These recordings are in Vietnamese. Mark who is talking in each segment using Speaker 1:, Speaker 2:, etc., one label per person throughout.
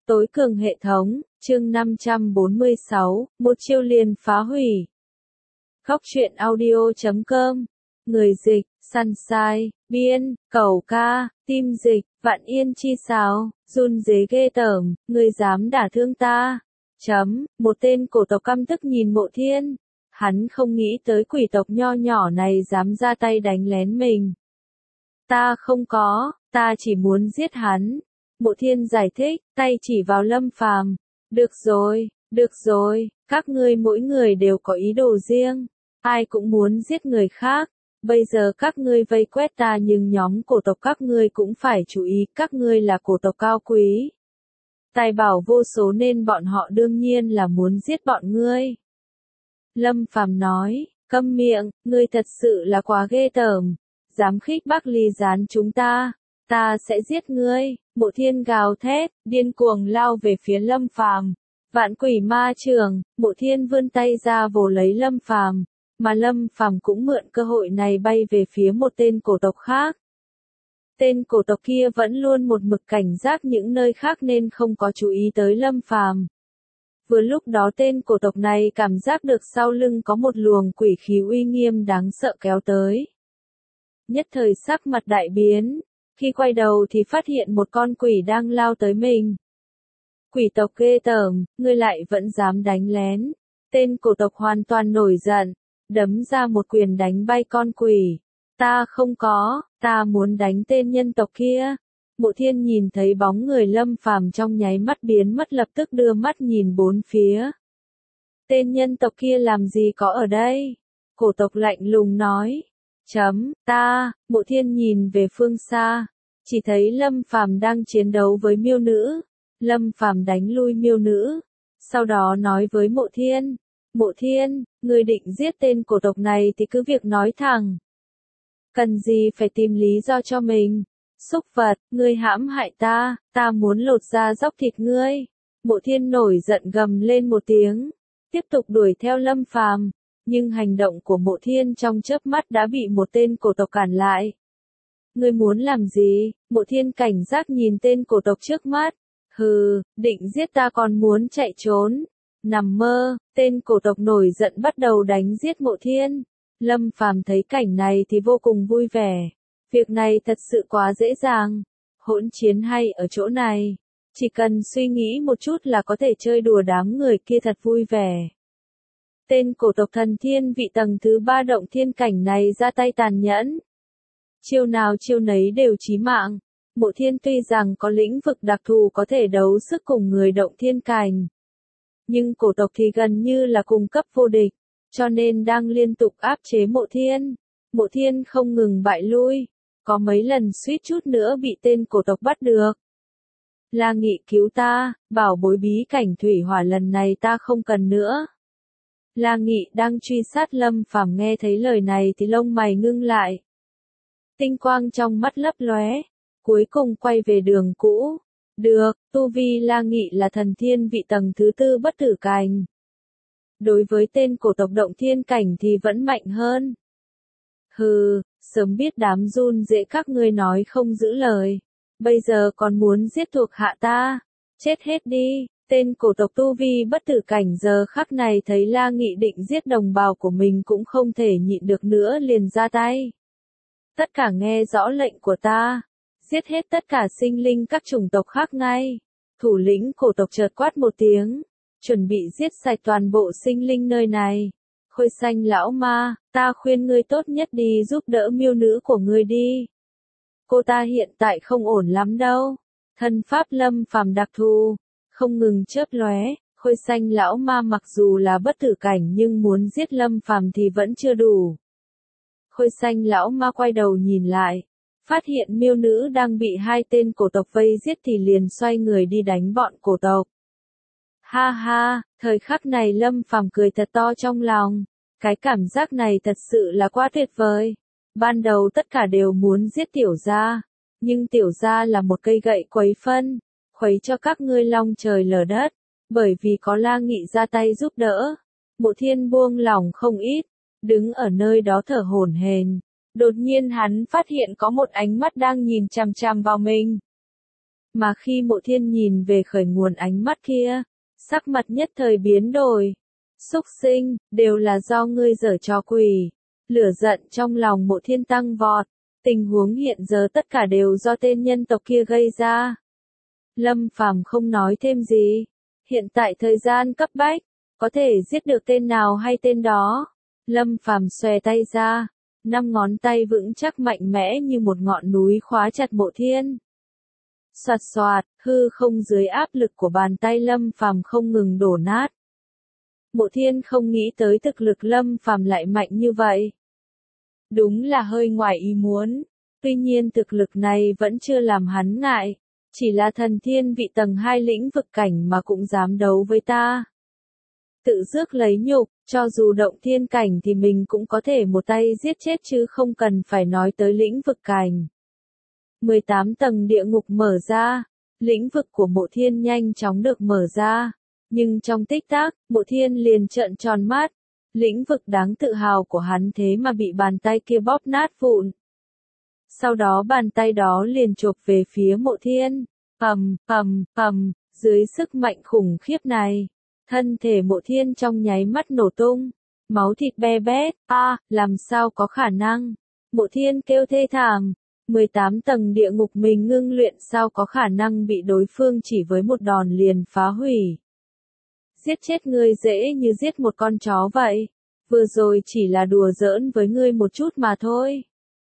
Speaker 1: Tối cường hệ thống, chương 546, một chiêu liền phá hủy. Góc truyện audio.com. Người dịch, Sunshine, biên, Cẩu ca, tim dịch, Vạn Yên chi sáo, run rế ghê tởm, người dám đả thương ta. Một tên cổ tộc căm tức nhìn Mộ Thiên. Hắn không nghĩ tới quỷ tộc nho nhỏ này dám ra tay đánh lén mình. Ta không có, ta chỉ muốn giết hắn. Mộ Thiên giải thích, tay chỉ vào Lâm Phàm. Được rồi, các ngươi mỗi người đều có ý đồ riêng. Ai cũng muốn giết người khác. Bây giờ các ngươi vây quét ta nhưng nhóm cổ tộc các ngươi cũng phải chú ý, các ngươi là cổ tộc cao quý. Tài bảo vô số nên bọn họ đương nhiên là muốn giết bọn ngươi. Lâm Phàm nói, câm miệng, ngươi thật sự là quá ghê tởm. Dám khích bác ly gián chúng ta sẽ giết ngươi. Mộ Thiên gào thét, điên cuồng lao về phía Lâm Phàm. Vạn quỷ ma trường, Mộ Thiên vươn tay ra vồ lấy Lâm Phàm, mà Lâm Phàm cũng mượn cơ hội này bay về phía một tên cổ tộc khác. Tên cổ tộc kia vẫn luôn một mực cảnh giác những nơi khác nên không có chú ý tới Lâm Phàm. Vừa lúc đó tên cổ tộc này cảm giác được sau lưng có một luồng quỷ khí uy nghiêm đáng sợ kéo tới. Nhất thời sắc mặt đại biến, khi quay đầu thì phát hiện một con quỷ đang lao tới mình. Quỷ tộc ghê tởm, ngươi lại vẫn dám đánh lén. Tên cổ tộc hoàn toàn nổi giận, đấm ra một quyền đánh bay con quỷ. Ta không có, ta muốn đánh tên nhân tộc kia. Mộ Thiên nhìn thấy bóng người Lâm Phàm trong nháy mắt biến mất, lập tức đưa mắt nhìn bốn phía. Tên nhân tộc kia làm gì có ở đây? Cổ tộc lạnh lùng nói. Mộ Thiên nhìn về phương xa, chỉ thấy Lâm Phàm đang chiến đấu với miêu nữ. Lâm Phàm đánh lui miêu nữ, sau đó nói với Mộ Thiên. Mộ Thiên, ngươi định giết tên cổ tộc này thì cứ việc nói thẳng. Cần gì phải tìm lý do cho mình? Xúc vật, ngươi hãm hại ta muốn lột da dóc thịt ngươi. Mộ Thiên nổi giận gầm lên một tiếng, tiếp tục đuổi theo Lâm Phàm, nhưng hành động của Mộ Thiên trong chớp mắt đã bị một tên cổ tộc cản lại. Ngươi muốn làm gì? Mộ Thiên cảnh giác nhìn tên cổ tộc trước mắt. Hừ, định giết ta còn muốn chạy trốn. Nằm mơ, tên cổ tộc nổi giận bắt đầu đánh giết Mộ Thiên. Lâm Phàm thấy cảnh này thì vô cùng vui vẻ. Việc này thật sự quá dễ dàng. Hỗn chiến hay ở chỗ này. Chỉ cần suy nghĩ một chút là có thể chơi đùa đám người kia thật vui vẻ. Tên cổ tộc thần thiên vị tầng thứ 3 động thiên cảnh này ra tay tàn nhẫn. Chiêu nào chiêu nấy đều chí mạng. Mộ Thiên tuy rằng có lĩnh vực đặc thù có thể đấu sức cùng người động thiên cảnh, nhưng cổ tộc thì gần như là cùng cấp vô địch, cho nên đang liên tục áp chế Mộ Thiên. Mộ Thiên không ngừng bại lui, có mấy lần suýt chút nữa bị tên cổ tộc bắt được. La Nghị cứu ta, bảo bối bí cảnh thủy hỏa lần này ta không cần nữa. La Nghị đang truy sát Lâm Phàm nghe thấy lời này thì lông mày ngưng lại. Tinh quang trong mắt lấp lóe, cuối cùng quay về đường cũ. Được, tu vi La Nghị là thần thiên vị tầng thứ 4 bất tử cảnh. Đối với tên cổ tộc động thiên cảnh thì vẫn mạnh hơn. Hừ, sớm biết đám run dễ các ngươi nói không giữ lời. Bây giờ còn muốn giết thuộc hạ ta. Chết hết đi. Tên cổ tộc tu vi bất tử cảnh giờ khắc này thấy La Nghị định giết đồng bào của mình cũng không thể nhịn được nữa liền ra tay. Tất cả nghe rõ lệnh của ta. Giết hết tất cả sinh linh các chủng tộc khác ngay. Thủ lĩnh cổ tộc chợt quát một tiếng. Chuẩn bị giết sạch toàn bộ sinh linh nơi này. Khôi xanh lão ma, ta khuyên ngươi tốt nhất đi giúp đỡ miêu nữ của ngươi đi. Cô ta hiện tại không ổn lắm đâu. Thân pháp Lâm Phàm đặc thù, không ngừng chớp lóe. Khôi xanh lão ma mặc dù là bất tử cảnh nhưng muốn giết Lâm Phàm thì vẫn chưa đủ. Khôi xanh lão ma quay đầu nhìn lại, phát hiện miêu nữ đang bị hai tên cổ tộc vây giết thì liền xoay người đi đánh bọn cổ tộc. Ha ha, thời khắc này Lâm Phàm cười thật to trong lòng. Cái cảm giác này thật sự là quá tuyệt vời. Ban đầu tất cả đều muốn giết tiểu gia, nhưng tiểu gia là một cây gậy quấy phân, khuấy cho các ngươi long trời lở đất. Bởi vì có La Nghị ra tay giúp đỡ, Mộ Thiên buông lỏng không ít, đứng ở nơi đó thở hổn hển. Đột nhiên hắn phát hiện có một ánh mắt đang nhìn chằm chằm vào mình. Mà khi Mộ Thiên nhìn về khởi nguồn ánh mắt kia, sắc mặt nhất thời biến đổi. Súc sinh, đều là do ngươi giở trò quỷ. Lửa giận trong lòng Mộ Thiên tăng vọt. Tình huống hiện giờ tất cả đều do tên nhân tộc kia gây ra. Lâm Phàm không nói thêm gì. Hiện tại thời gian cấp bách, có thể giết được tên nào hay tên đó. Lâm Phàm xòe tay ra, 5 ngón tay vững chắc mạnh mẽ như một ngọn núi khóa chặt Mộ Thiên. Soạt soạt, hư không dưới áp lực của bàn tay Lâm Phàm không ngừng đổ nát. Mộ Thiên không nghĩ tới thực lực Lâm Phàm lại mạnh như vậy. Đúng là hơi ngoài ý muốn, tuy nhiên thực lực này vẫn chưa làm hắn ngại, chỉ là thần thiên vị tầng 2 lĩnh vực cảnh mà cũng dám đấu với ta. Tự rước lấy nhục, cho dù động thiên cảnh thì mình cũng có thể một tay giết chết chứ không cần phải nói tới lĩnh vực cảnh. 18 tầng địa ngục mở ra, lĩnh vực của Mộ Thiên nhanh chóng được mở ra, nhưng trong tích tắc, Mộ Thiên liền trợn tròn mắt, lĩnh vực đáng tự hào của hắn thế mà bị bàn tay kia bóp nát vụn. Sau đó bàn tay đó liền chộp về phía Mộ Thiên, dưới sức mạnh khủng khiếp này, thân thể Mộ Thiên trong nháy mắt nổ tung, máu thịt be bét, làm sao có khả năng, Mộ Thiên kêu thê thảm. 18 tầng địa ngục mình ngưng luyện sao có khả năng bị đối phương chỉ với một đòn liền phá hủy. Giết chết ngươi dễ như giết một con chó vậy. Vừa rồi chỉ là đùa giỡn với ngươi một chút mà thôi.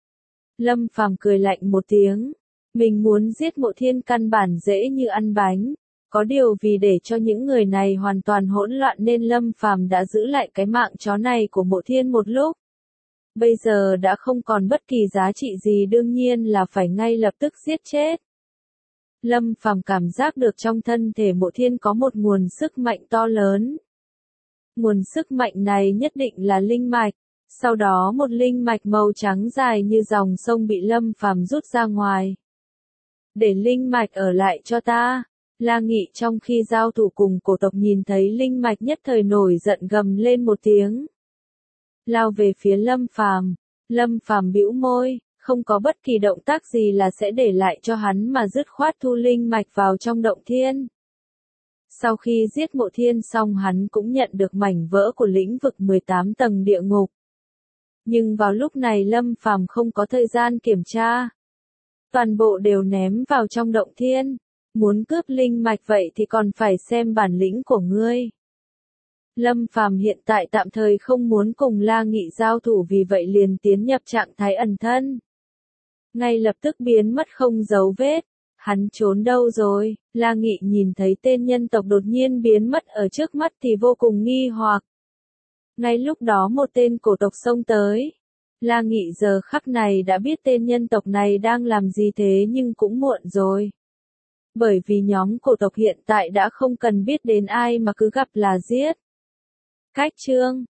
Speaker 1: Lâm Phàm cười lạnh một tiếng. Mình muốn giết Mộ Thiên căn bản dễ như ăn bánh. Có điều vì để cho những người này hoàn toàn hỗn loạn nên Lâm Phàm đã giữ lại cái mạng chó này của Mộ Thiên một lúc. Bây giờ đã không còn bất kỳ giá trị gì đương nhiên là phải ngay lập tức giết chết. Lâm Phàm cảm giác được trong thân thể Mộ Thiên có một nguồn sức mạnh to lớn. Nguồn sức mạnh này nhất định là linh mạch. Sau đó một linh mạch màu trắng dài như dòng sông bị Lâm Phàm rút ra ngoài. Để linh mạch ở lại cho ta. La Nghị trong khi giao thủ cùng cổ tộc nhìn thấy linh mạch nhất thời nổi giận gầm lên một tiếng. Lao về phía Lâm Phàm. Lâm Phàm bĩu môi, không có bất kỳ động tác gì là sẽ để lại cho hắn mà dứt khoát thu linh mạch vào trong động thiên. Sau khi giết Mộ Thiên xong hắn cũng nhận được mảnh vỡ của lĩnh vực 18 tầng địa ngục. Nhưng vào lúc này Lâm Phàm không có thời gian kiểm tra. Toàn bộ đều ném vào trong động thiên. Muốn cướp linh mạch vậy thì còn phải xem bản lĩnh của ngươi. Lâm Phàm hiện tại tạm thời không muốn cùng La Nghị giao thủ vì vậy liền tiến nhập trạng thái ẩn thân. Ngay lập tức biến mất không dấu vết. Hắn trốn đâu rồi? La Nghị nhìn thấy tên nhân tộc đột nhiên biến mất ở trước mắt thì vô cùng nghi hoặc. Ngay lúc đó một tên cổ tộc xông tới. La Nghị giờ khắc này đã biết tên nhân tộc này đang làm gì thế nhưng cũng muộn rồi. Bởi vì nhóm cổ tộc hiện tại đã không cần biết đến ai mà cứ gặp là giết. Cách chương